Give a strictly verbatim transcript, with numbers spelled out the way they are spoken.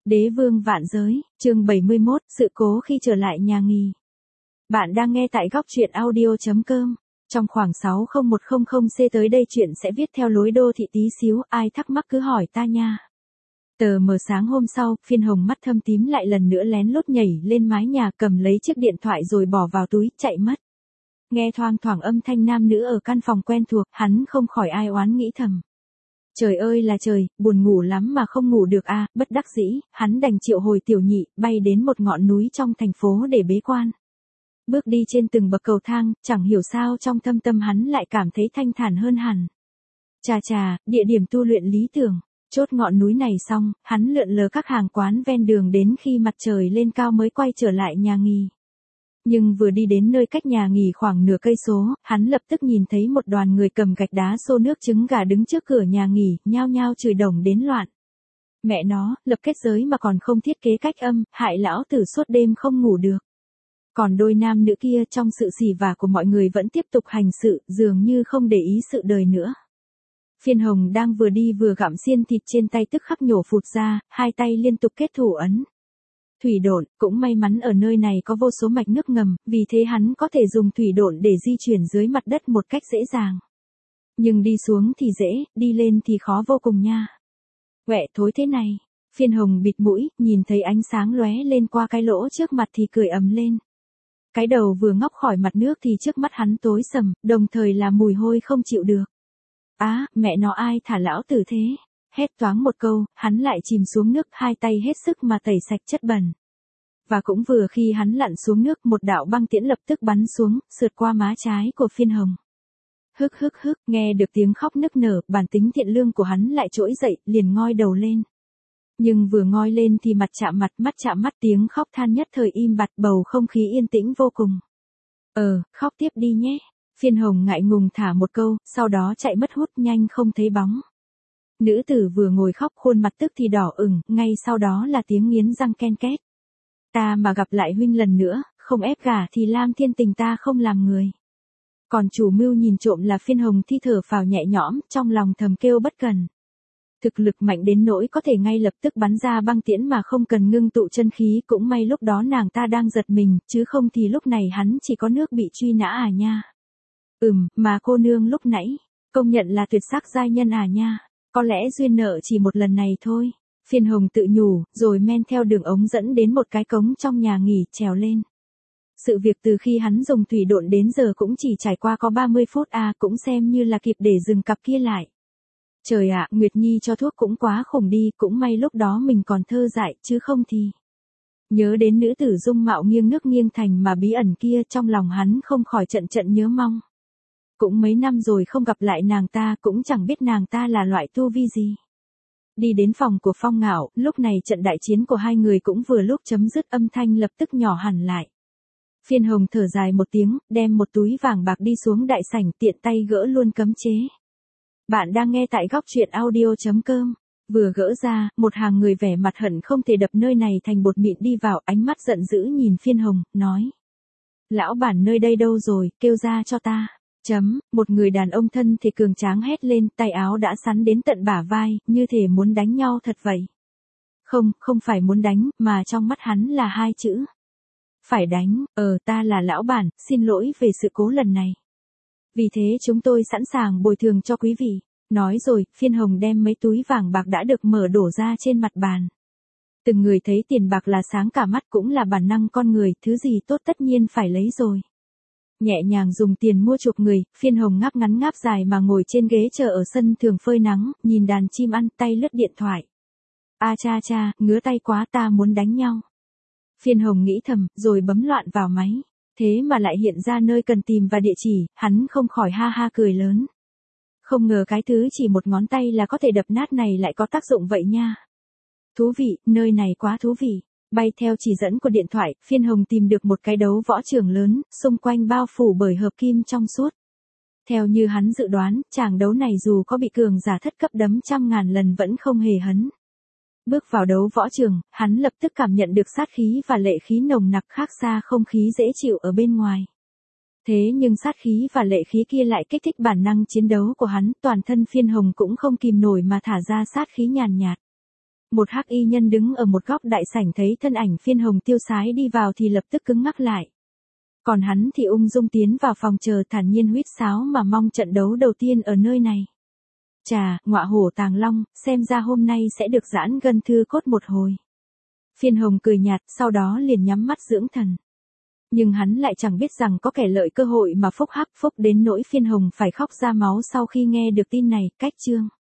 Đế vương vạn giới, chương bảy mươi mốt, sự cố khi trở lại nhà nghỉ. Bạn đang nghe tại góc truyện audio.com. Trong khoảng sáu không một không không C tới đây chuyện sẽ viết theo lối đô thị tí xíu, ai thắc mắc cứ hỏi ta nha. Tờ mờ sáng hôm sau, Phiên Hồng mắt thâm tím lại lần nữa lén lút nhảy lên mái nhà, cầm lấy chiếc điện thoại rồi bỏ vào túi, chạy mất. Nghe thoang thoảng âm thanh nam nữ ở căn phòng quen thuộc, hắn không khỏi ai oán nghĩ thầm. Trời ơi là trời, buồn ngủ lắm mà không ngủ được a, bất đắc dĩ, hắn đành triệu hồi tiểu nhị, bay đến một ngọn núi trong thành phố để bế quan. Bước đi trên từng bậc cầu thang, chẳng hiểu sao trong thâm tâm hắn lại cảm thấy thanh thản hơn hẳn. Chà chà, địa điểm tu luyện lý tưởng. Chốt ngọn núi này xong, hắn lượn lờ các hàng quán ven đường đến khi mặt trời lên cao mới quay trở lại nhà nghỉ. Nhưng vừa đi đến nơi cách nhà nghỉ khoảng nửa cây số, hắn lập tức nhìn thấy một đoàn người cầm gạch đá xô nước trứng gà đứng trước cửa nhà nghỉ, nhao nhao chửi đồng đến loạn. Mẹ nó, lập kết giới mà còn không thiết kế cách âm, hại lão tử suốt đêm không ngủ được. Còn đôi nam nữ kia trong sự xỉ vả của mọi người vẫn tiếp tục hành sự, dường như không để ý sự đời nữa. Phiên Hồng đang vừa đi vừa gặm xiên thịt trên tay tức khắc nhổ phụt ra, hai tay liên tục kết thủ ấn. Thủy độn, cũng may mắn ở nơi này có vô số mạch nước ngầm, vì thế hắn có thể dùng thủy độn để di chuyển dưới mặt đất một cách dễ dàng. Nhưng đi xuống thì dễ, đi lên thì khó vô cùng nha. Quẹ thối thế này, Phiên Hồng bịt mũi, nhìn thấy ánh sáng lóe lên qua cái lỗ trước mặt thì cười ầm lên. Cái đầu vừa ngóc khỏi mặt nước thì trước mắt hắn tối sầm, đồng thời là mùi hôi không chịu được. Á, à, mẹ nó ai thả lão tử thế? Hét toáng một câu, hắn lại chìm xuống nước, hai tay hết sức mà tẩy sạch chất bẩn. Và cũng vừa khi hắn lặn xuống nước, một đạo băng tiễn lập tức bắn xuống, sượt qua má trái của Phiên Hồng. Hức hức hức, nghe được tiếng khóc nức nở, bản tính thiện lương của hắn lại trỗi dậy, liền ngoi đầu lên. Nhưng vừa ngoi lên thì mặt chạm mặt, mắt chạm mắt, tiếng khóc than nhất thời im bặt, bầu không khí yên tĩnh vô cùng. Ờ, khóc tiếp đi nhé. Phiên Hồng ngại ngùng thả một câu, sau đó chạy mất hút nhanh không thấy bóng. Nữ tử vừa ngồi khóc khuôn mặt tức thì đỏ ửng, ngay sau đó là tiếng nghiến răng ken két. Ta mà gặp lại huynh lần nữa, không ép gả thì Lam Thiên Tình ta không làm người. Còn chủ mưu nhìn trộm là Phiên Hồng thi thở phào nhẹ nhõm, trong lòng thầm kêu bất cần. Thực lực mạnh đến nỗi có thể ngay lập tức bắn ra băng tiễn mà không cần ngưng tụ chân khí, cũng may lúc đó nàng ta đang giật mình, chứ không thì lúc này hắn chỉ có nước bị truy nã à nha. Ừm, mà cô nương lúc nãy, công nhận là tuyệt sắc giai nhân à nha, có lẽ duyên nợ chỉ một lần này thôi. Phiên Hồng tự nhủ, rồi men theo đường ống dẫn đến một cái cống trong nhà nghỉ, trèo lên. Sự việc từ khi hắn dùng thủy độn đến giờ cũng chỉ trải qua có ba mươi phút à, cũng xem như là kịp để dừng cặp kia lại. Trời ạ, Nguyệt Nhi cho thuốc cũng quá khủng đi, cũng may lúc đó mình còn thơ dại, chứ không thì... Nhớ đến nữ tử dung mạo nghiêng nước nghiêng thành mà bí ẩn kia, trong lòng hắn không khỏi trận trận nhớ mong. Cũng mấy năm rồi không gặp lại nàng ta, cũng chẳng biết nàng ta là loại tu vi gì. Đi đến phòng của Phong Ngạo, lúc này trận đại chiến của hai người cũng vừa lúc chấm dứt, âm thanh lập tức nhỏ hẳn lại. Phiên Hồng thở dài một tiếng, đem một túi vàng bạc đi xuống đại sảnh, tiện tay gỡ luôn cấm chế. Bạn đang nghe tại góc truyện audio.com. Vừa gỡ ra, một hàng người vẻ mặt hận không thể đập nơi này thành bột mịn đi vào, ánh mắt giận dữ nhìn Phiên Hồng, nói. Lão bản nơi đây đâu rồi, kêu ra cho ta. Chấm, một người đàn ông thân thể cường tráng hét lên, tay áo đã sắn đến tận bả vai, như thể muốn đánh nhau thật vậy. Không, không phải muốn đánh, mà trong mắt hắn là hai chữ. Phải đánh, ờ ta là lão bản, xin lỗi về sự cố lần này. Vì thế chúng tôi sẵn sàng bồi thường cho quý vị. Nói rồi, Phiên Hồng đem mấy túi vàng bạc đã được mở đổ ra trên mặt bàn. Từng người thấy tiền bạc là sáng cả mắt, cũng là bản năng con người, thứ gì tốt tất nhiên phải lấy rồi. Nhẹ nhàng dùng tiền mua chuộc người, Phiên Hồng ngáp ngắn ngáp dài mà ngồi trên ghế chờ ở sân thường phơi nắng, nhìn đàn chim ăn, tay lướt điện thoại. A cha cha, ngứa tay quá, ta muốn đánh nhau. Phiên Hồng nghĩ thầm, rồi bấm loạn vào máy. Thế mà lại hiện ra nơi cần tìm và địa chỉ, hắn không khỏi ha ha cười lớn. Không ngờ cái thứ chỉ một ngón tay là có thể đập nát này lại có tác dụng vậy nha. Thú vị, nơi này quá thú vị. Bay theo chỉ dẫn của điện thoại, Phiên Hồng tìm được một cái đấu võ trường lớn, xung quanh bao phủ bởi hợp kim trong suốt. Theo như hắn dự đoán, tràng đấu này dù có bị cường giả thất cấp đấm trăm ngàn lần vẫn không hề hấn. Bước vào đấu võ trường, hắn lập tức cảm nhận được sát khí và lệ khí nồng nặc khác xa không khí dễ chịu ở bên ngoài. Thế nhưng sát khí và lệ khí kia lại kích thích bản năng chiến đấu của hắn, toàn thân Phiên Hồng cũng không kìm nổi mà thả ra sát khí nhàn nhạt. Một hắc y nhân đứng ở một góc đại sảnh thấy thân ảnh Phiên Hồng tiêu sái đi vào thì lập tức cứng ngắc lại. Còn hắn thì ung dung tiến vào phòng chờ thản nhiên huýt sáo mà mong trận đấu đầu tiên ở nơi này. Chà, ngọa hổ tàng long, xem ra hôm nay sẽ được giãn gân thư cốt một hồi. Phiên Hồng cười nhạt, sau đó liền nhắm mắt dưỡng thần. Nhưng hắn lại chẳng biết rằng có kẻ lợi cơ hội mà phúc hắc phúc đến nỗi Phiên Hồng phải khóc ra máu sau khi nghe được tin này, cách chương.